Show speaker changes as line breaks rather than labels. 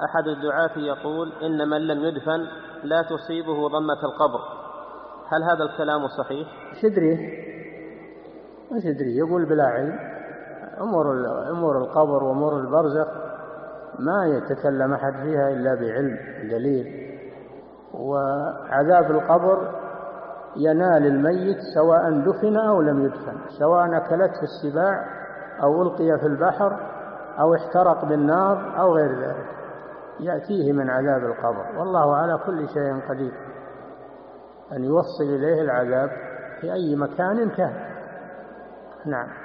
أحد الدعاة يقول إن من لم يدفن لا تصيبه ضمة القبر، هل هذا الكلام صحيح؟
مش يدري يقول بلا علم. أمور القبر وأمور البرزخ ما يتكلم أحد فيها إلا بعلم دليل. وعذاب القبر ينال الميت سواء دفن أو لم يدفن، سواء أكلته السباع أو ألقي في البحر أو احترق بالنار أو غير ذلك، يأتيه من عذاب القبر، والله على كل شيء قدير أن يوصل إليه العذاب في أي مكان كان. نعم.